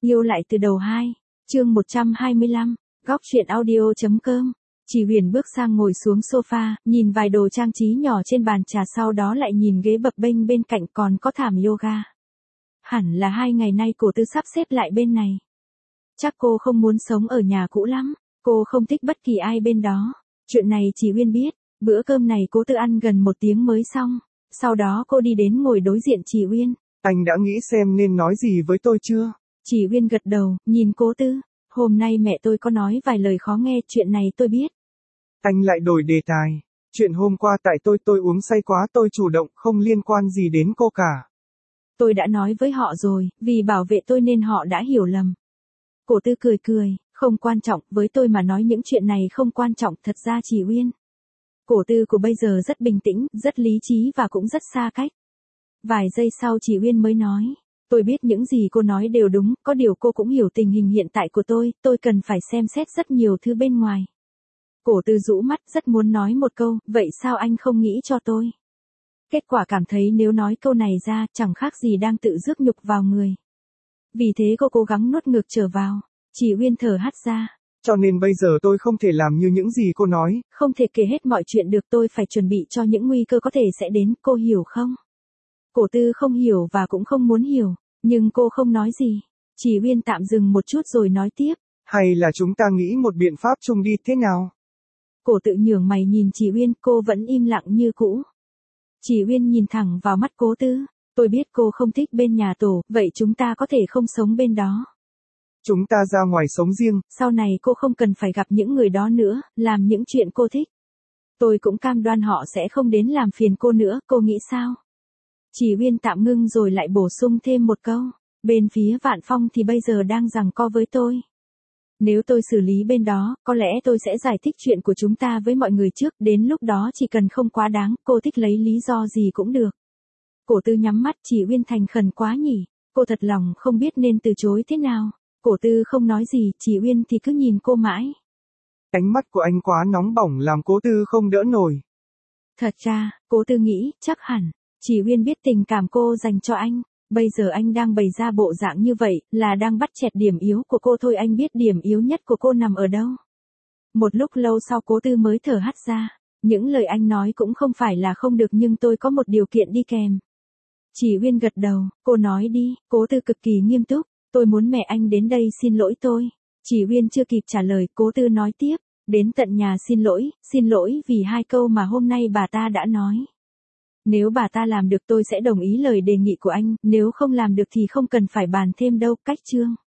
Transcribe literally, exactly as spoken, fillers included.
Yêu lại từ đầu hai, chương một trăm hai mươi lăm, góc truyện audio.com. Chỉ Huyền bước sang ngồi xuống sofa, nhìn vài đồ trang trí nhỏ trên bàn trà, sau đó lại nhìn ghế bập bênh bên cạnh còn có thảm yoga. Hẳn là hai ngày nay Cổ Tư sắp xếp lại bên này. Chắc cô không muốn sống ở nhà cũ lắm, cô không thích bất kỳ ai bên đó. Chuyện này chỉ Huyền biết, bữa cơm này Cố Tư ăn gần một tiếng mới xong, sau đó cô đi đến ngồi đối diện Chỉ Huyền. Anh đã nghĩ xem nên nói gì với tôi chưa? Chỉ Huyền gật đầu, nhìn Cố Tư. Hôm nay mẹ tôi có nói vài lời khó nghe, chuyện này tôi biết. Anh lại đổi đề tài. Chuyện hôm qua tại tôi tôi uống say quá, tôi chủ động, không liên quan gì đến cô cả. Tôi đã nói với họ rồi, vì bảo vệ tôi nên họ đã hiểu lầm. Cổ Tư cười cười, không quan trọng, với tôi mà nói những chuyện này không quan trọng, thật ra Chỉ Huyền. Cổ Tư của bây giờ rất bình tĩnh, rất lý trí và cũng rất xa cách. Vài giây sau Chỉ Huyền mới nói, tôi biết những gì cô nói đều đúng, có điều cô cũng hiểu tình hình hiện tại của tôi, tôi cần phải xem xét rất nhiều thứ bên ngoài. Cổ Tư rũ mắt, rất muốn nói một câu, vậy sao anh không nghĩ cho tôi? Kết quả cảm thấy nếu nói câu này ra, chẳng khác gì đang tự rước nhục vào người. Vì thế cô cố gắng nuốt ngược trở vào. Chỉ Huyền thở hắt ra. Cho nên bây giờ tôi không thể làm như những gì cô nói. Không thể kể hết mọi chuyện được, tôi phải chuẩn bị cho những nguy cơ có thể sẽ đến, cô hiểu không? Cổ Tư không hiểu và cũng không muốn hiểu, nhưng cô không nói gì. Chỉ Huyền tạm dừng một chút rồi nói tiếp. Hay là chúng ta nghĩ một biện pháp chung đi, thế nào? Cổ Tự nhướng mày nhìn Chỉ Huyền, cô vẫn im lặng như cũ. Chỉ Huyền nhìn thẳng vào mắt Cố Tư. Tôi biết cô không thích bên nhà tổ, vậy chúng ta có thể không sống bên đó. Chúng ta ra ngoài sống riêng. Sau này cô không cần phải gặp những người đó nữa, làm những chuyện cô thích. Tôi cũng cam đoan họ sẽ không đến làm phiền cô nữa, cô nghĩ sao? Chỉ Huyền tạm ngưng rồi lại bổ sung thêm một câu. Bên phía Vạn Phong thì bây giờ đang giằng co với tôi. Nếu tôi xử lý bên đó, có lẽ tôi sẽ giải thích chuyện của chúng ta với mọi người trước, đến lúc đó chỉ cần không quá đáng, cô thích lấy lý do gì cũng được. Cổ Tư nhắm mắt, Chỉ Huyền thành khẩn quá nhỉ, cô thật lòng không biết nên từ chối thế nào. Cổ Tư không nói gì, Chỉ Huyền thì cứ nhìn cô mãi. Ánh mắt của anh quá nóng bỏng làm Cố Tư không đỡ nổi. Thật ra, Cố Tư nghĩ, chắc hẳn, Chỉ Huyền biết tình cảm cô dành cho anh. Bây giờ anh đang bày ra bộ dạng như vậy, là đang bắt chẹt điểm yếu của cô thôi, anh biết điểm yếu nhất của cô nằm ở đâu. Một lúc lâu sau Cố Tư mới thở hắt ra. Những lời anh nói cũng không phải là không được, nhưng tôi có một điều kiện đi kèm. Chỉ Huyền gật đầu, cô nói đi. Cố Tư cực kỳ nghiêm túc, tôi muốn mẹ anh đến đây xin lỗi tôi. Chỉ Huyền chưa kịp trả lời, Cố Tư nói tiếp, đến tận nhà xin lỗi, xin lỗi vì hai câu mà hôm nay bà ta đã nói. Nếu bà ta làm được tôi sẽ đồng ý lời đề nghị của anh, nếu không làm được thì không cần phải bàn thêm đâu. Cách chương